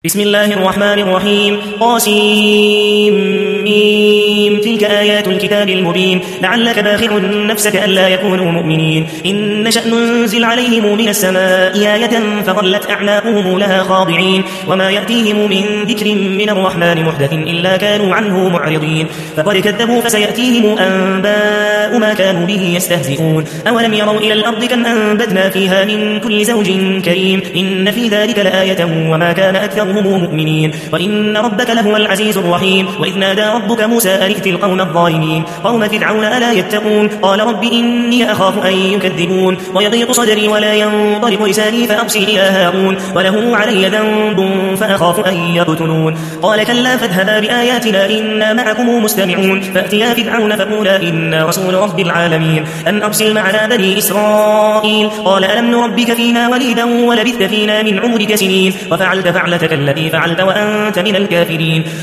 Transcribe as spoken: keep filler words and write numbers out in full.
بسم الله الرحمن الرحيم قاسم ميم تلك آيات الكتاب المبين لعلك باخع نفسك ألا يكونوا مؤمنين إن نشأ ننزل عليهم من السماء آية فظلت أعناقهم لها خاضعين وما يأتيهم من ذكر من الرحمن محدث إلا كانوا عنه معرضين فقد كذبوا فسيأتيهم أنباء ما كانوا به يستهزئون أولم يروا إلى الأرض كم أنبتنا فيها من كل زوج كريم إن في ذلك لآية وما كان أكثر مؤمنين وإن ربك لهو العزيز الرحيم وإذ نادى ربك موسى أن ائت القوم الظالمين قوم فرعون ألا يتقون قال رب إني أخاف أن يكذبون ويضيق صدري ولا ينطلق لساني فأرسل إلى هارون وله علي ذنب فأخاف أن يقتلون قال كلا فاذهبا بآياتنا إنا معكم مستمعون فأتيا فرعون فقولا إنا رسول رب العالمين أن أرسل معنا بني إسرائيل قال ألم نربك فينا وليدا ولبثت فينا من عمرك سنين وفعلت فعلتك التي فعلت وأنت من الكافرين